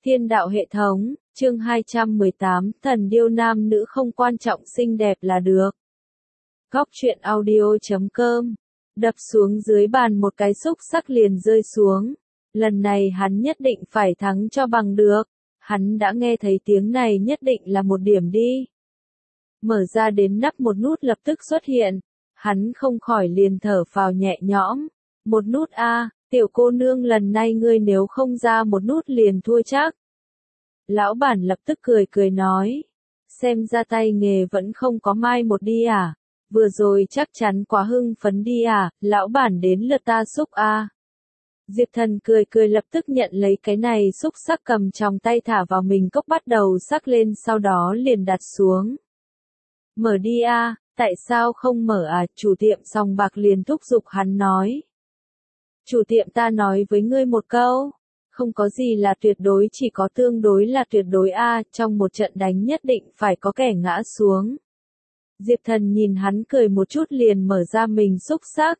Thiên đạo hệ thống, chương 218, thần điêu nam nữ không quan trọng xinh đẹp là được. Góc truyện audio.com. Đập xuống dưới bàn một cái xúc xắc liền rơi xuống. Lần này hắn nhất định phải thắng cho bằng được. Hắn đã nghe thấy tiếng này nhất định là một điểm đi. Mở ra đến nắp một nút lập tức xuất hiện. Hắn không khỏi liền thở phào nhẹ nhõm. Một nút a, tiểu cô nương lần này ngươi nếu không ra một nút liền thua chắc. Lão bản lập tức cười cười nói. Xem ra tay nghề vẫn không có mai một đi à. Vừa rồi chắc chắn quá hưng phấn đi à, lão bản đến lượt ta xúc a. Diệp Thần cười cười lập tức nhận lấy cái này xúc sắc cầm trong tay thả vào mình cốc bắt đầu sắc lên sau đó liền đặt xuống. Mở đi a, tại sao không mở à, chủ tiệm sòng bạc liền thúc giục hắn nói. Chủ tiệm ta nói với ngươi một câu. Không có gì là tuyệt đối chỉ có tương đối là tuyệt đối a, trong một trận đánh nhất định phải có kẻ ngã xuống. Diệp Thần nhìn hắn cười một chút liền mở ra mình xúc sắc.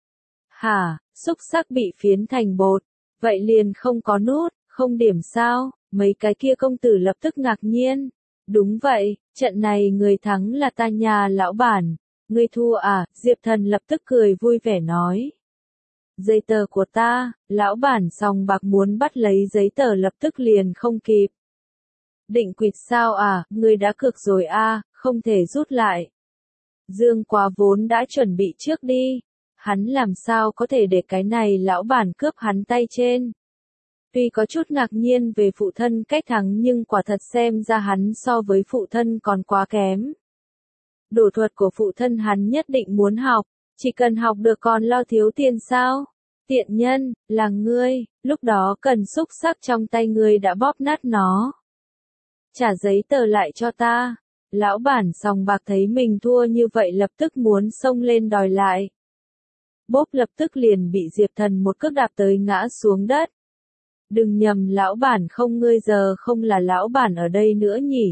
Hả, xúc sắc bị phiến thành bột, vậy liền không có nút, không điểm sao, mấy cái kia công tử lập tức ngạc nhiên. Đúng vậy, trận này người thắng là ta nhà lão bản, ngươi thua à, Diệp Thần lập tức cười vui vẻ nói. Giấy tờ của ta, lão bản sòng bạc muốn bắt lấy giấy tờ lập tức liền không kịp. Định quỵt sao à, ngươi đã cược rồi a, không thể rút lại. Dương Quá vốn đã chuẩn bị trước đi, hắn làm sao có thể để cái này lão bản cướp hắn tay trên. Tuy có chút ngạc nhiên về phụ thân cách thắng nhưng quả thật xem ra hắn so với phụ thân còn quá kém. Đổ thuật của phụ thân hắn nhất định muốn học. Chỉ cần học được còn lo thiếu tiền sao? Tiện nhân, là ngươi, lúc đó cần xúc sắc trong tay ngươi đã bóp nát nó. Trả giấy tờ lại cho ta. Lão bản sòng bạc thấy mình thua như vậy lập tức muốn xông lên đòi lại. Bốp lập tức liền bị Diệp Thần một cước đạp tới ngã xuống đất. Đừng nhầm lão bản không, ngươi giờ không là lão bản ở đây nữa nhỉ.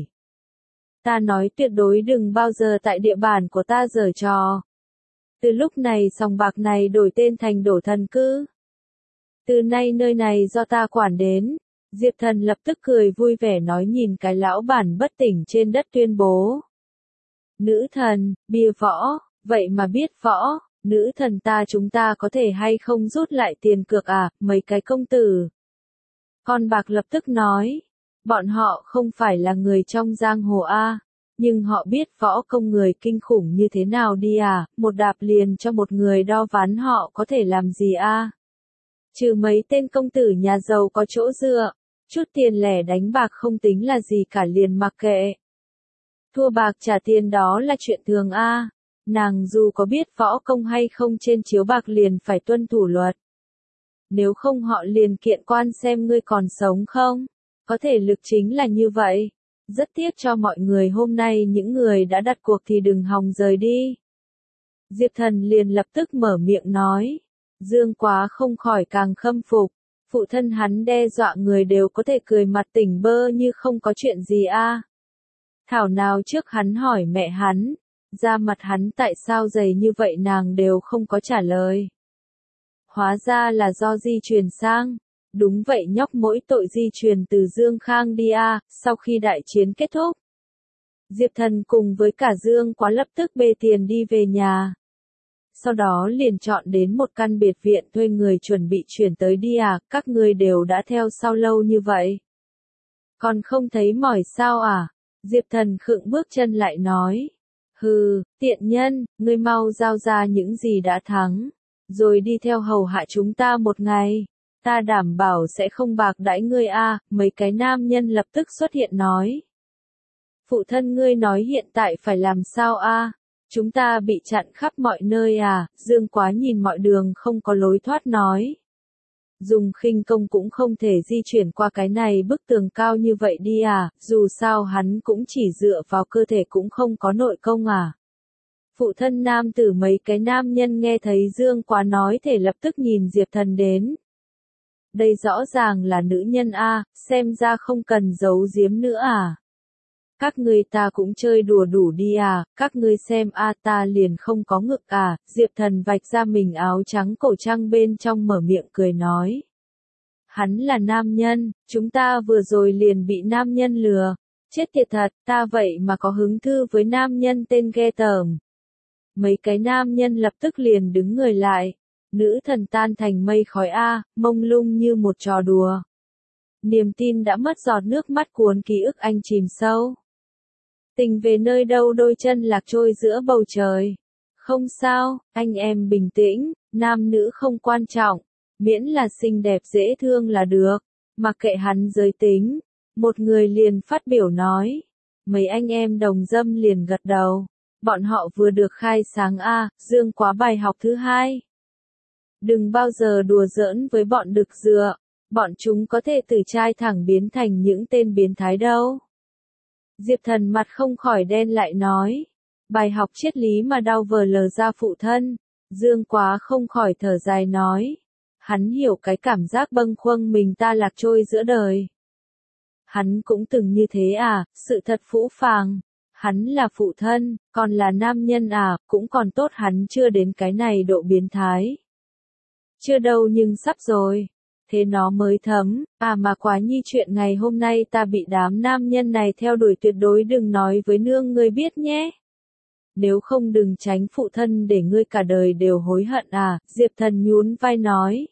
Ta nói tuyệt đối đừng bao giờ tại địa bàn của ta giở trò. Từ lúc này sòng bạc này đổi tên thành Đổ Thần Cư. Từ nay nơi này do ta quản đến. Diệp Thần lập tức cười vui vẻ nói nhìn cái lão bản bất tỉnh trên đất tuyên bố. Nữ thần, bia võ, vậy mà biết võ, nữ thần ta chúng ta có thể hay không rút lại tiền cược à, mấy cái công tử. Con bạc lập tức nói, bọn họ không phải là người trong giang hồ a. Nhưng họ biết võ công người kinh khủng như thế nào đi à, một đạp liền cho một người đo ván họ có thể làm gì a? Trừ mấy tên công tử nhà giàu có chỗ dựa, chút tiền lẻ đánh bạc không tính là gì cả liền mặc kệ. Thua bạc trả tiền đó là chuyện thường a. Nàng dù có biết võ công hay không trên chiếu bạc liền phải tuân thủ luật. Nếu không họ liền kiện quan xem ngươi còn sống không. Có thể lực chính là như vậy. Rất tiếc cho mọi người hôm nay những người đã đặt cuộc thì đừng hòng rời đi. Diệp Thần liền lập tức mở miệng nói. Dương Quá không khỏi càng khâm phục. Phụ thân hắn đe dọa người đều có thể cười mặt tỉnh bơ như không có chuyện gì a. Thảo nào trước hắn hỏi mẹ hắn. Da mặt hắn tại sao dày như vậy nàng đều không có trả lời. Hóa ra là do di truyền sang. Đúng vậy nhóc mỗi tội di truyền từ Dương Khang đi a. Sau khi đại chiến kết thúc. Diệp Thần cùng với cả Dương Quá lập tức bê tiền đi về nhà. Sau đó liền chọn đến một căn biệt viện thuê người chuẩn bị chuyển tới đi à, các ngươi đều đã theo sau lâu như vậy. Còn không thấy mỏi sao à? Diệp Thần khựng bước chân lại nói. Hừ, tiện nhân, ngươi mau giao ra những gì đã thắng. Rồi đi theo hầu hạ chúng ta một ngày. Ta đảm bảo sẽ không bạc đãi ngươi a. Mấy cái nam nhân lập tức xuất hiện nói. Phụ thân ngươi nói hiện tại phải làm sao a? Chúng ta bị chặn khắp mọi nơi à, Dương Quá nhìn mọi đường không có lối thoát nói. Dùng khinh công cũng không thể di chuyển qua cái này bức tường cao như vậy đi à, dù sao hắn cũng chỉ dựa vào cơ thể cũng không có nội công à. Phụ thân nam tử mấy cái nam nhân nghe thấy Dương Quá nói thể lập tức nhìn Diệp Thần đến. Đây rõ ràng là nữ nhân a, xem ra không cần giấu giếm nữa à. Các ngươi ta cũng chơi đùa đủ đi à, các ngươi xem a ta liền không có ngực à, Diệp Thần vạch ra mình áo trắng cổ trăng bên trong mở miệng cười nói. Hắn là nam nhân, chúng ta vừa rồi liền bị nam nhân lừa. Chết tiệt thật, ta vậy mà có hứng thư với nam nhân tên ghê tởm. Mấy cái nam nhân lập tức liền đứng người lại. Nữ thần tan thành mây khói mông lung như một trò đùa. Niềm tin đã mất, giọt nước mắt cuốn ký ức anh chìm sâu. Tình về nơi đâu đôi chân lạc trôi giữa bầu trời. Không sao, anh em bình tĩnh, nam nữ không quan trọng, miễn là xinh đẹp dễ thương là được, mặc kệ hắn giới tính. Một người liền phát biểu nói. Mấy anh em đồng dâm liền gật đầu. Bọn họ vừa được khai sáng Dương Quá bài học thứ hai. Đừng bao giờ đùa giỡn với bọn đực dựa. Bọn chúng có thể từ trai thẳng biến thành những tên biến thái đâu. Diệp Thần mặt không khỏi đen lại nói. Bài học triết lý mà đau vờ lờ ra phụ thân. Dương Quá không khỏi thở dài nói. Hắn hiểu cái cảm giác bâng khuâng mình ta lạc trôi giữa đời. Hắn cũng từng như thế sự thật phũ phàng. Hắn là phụ thân, còn là nam nhân cũng còn tốt hắn chưa đến cái này độ biến thái. Chưa đâu nhưng sắp rồi. Thế nó mới thấm, mà Quá Nhi chuyện ngày hôm nay ta bị đám nam nhân này theo đuổi tuyệt đối đừng nói với nương ngươi biết nhé. Nếu không đừng tránh phụ thân để ngươi cả đời đều hối hận Diệp Thần nhún vai nói.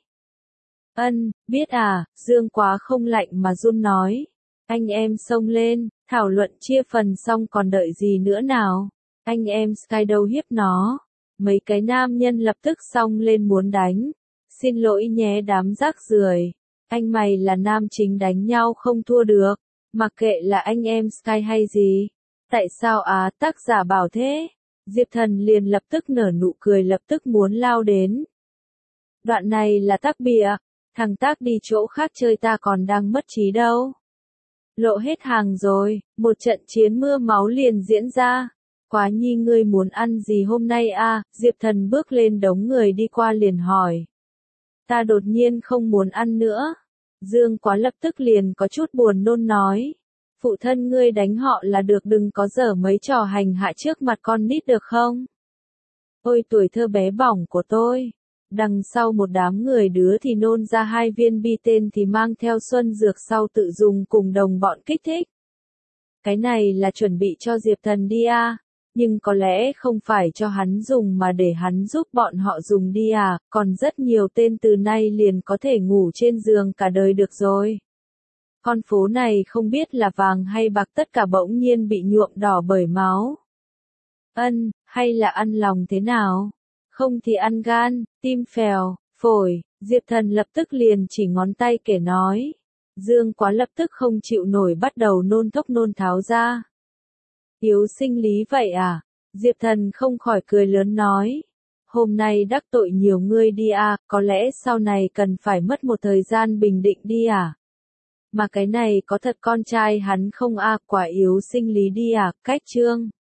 Biết Dương Quá không lạnh mà run nói. Anh em xông lên, thảo luận chia phần xong còn đợi gì nữa nào. Anh em Sky đâu hiếp nó. Mấy cái nam nhân lập tức xông lên muốn đánh. Xin lỗi nhé đám rác rưởi. Anh mày là nam chính đánh nhau không thua được. Mặc kệ là anh em Sky hay gì. Tại sao tác giả bảo thế? Diệp Thần liền lập tức nở nụ cười lập tức muốn lao đến. Đoạn này là tác bịa. Thằng tác đi chỗ khác chơi ta còn đang mất trí đâu. Lộ hết hàng rồi, một trận chiến mưa máu liền diễn ra. Quá Nhi ngươi muốn ăn gì hôm nay Diệp Thần bước lên đống người đi qua liền hỏi. Ta đột nhiên không muốn ăn nữa. Dương Quá lập tức liền có chút buồn nôn nói. Phụ thân ngươi đánh họ là được đừng có dở mấy trò hành hạ trước mặt con nít được không? Ôi tuổi thơ bé bỏng của tôi. Đằng sau một đám người đứa thì nôn ra 2 viên bi tên thì mang theo xuân dược sau tự dùng cùng đồng bọn kích thích. Cái này là chuẩn bị cho Diệp Thần đi nhưng có lẽ không phải cho hắn dùng mà để hắn giúp bọn họ dùng đi còn rất nhiều tên từ nay liền có thể ngủ trên giường cả đời được rồi. Con phố này không biết là vàng hay bạc tất cả bỗng nhiên bị nhuộm đỏ bởi máu. Hay là ăn lòng thế nào? Không thì ăn gan, tim phèo, phổi, Diệp Thần lập tức liền chỉ ngón tay kể nói. Dương Quá lập tức không chịu nổi bắt đầu nôn thốc nôn tháo ra. Yếu sinh lý vậy Diệp Thần không khỏi cười lớn nói. Hôm nay đắc tội nhiều người đi có lẽ sau này cần phải mất một thời gian bình định đi Mà cái này có thật con trai hắn không quả yếu sinh lý đi cách chương.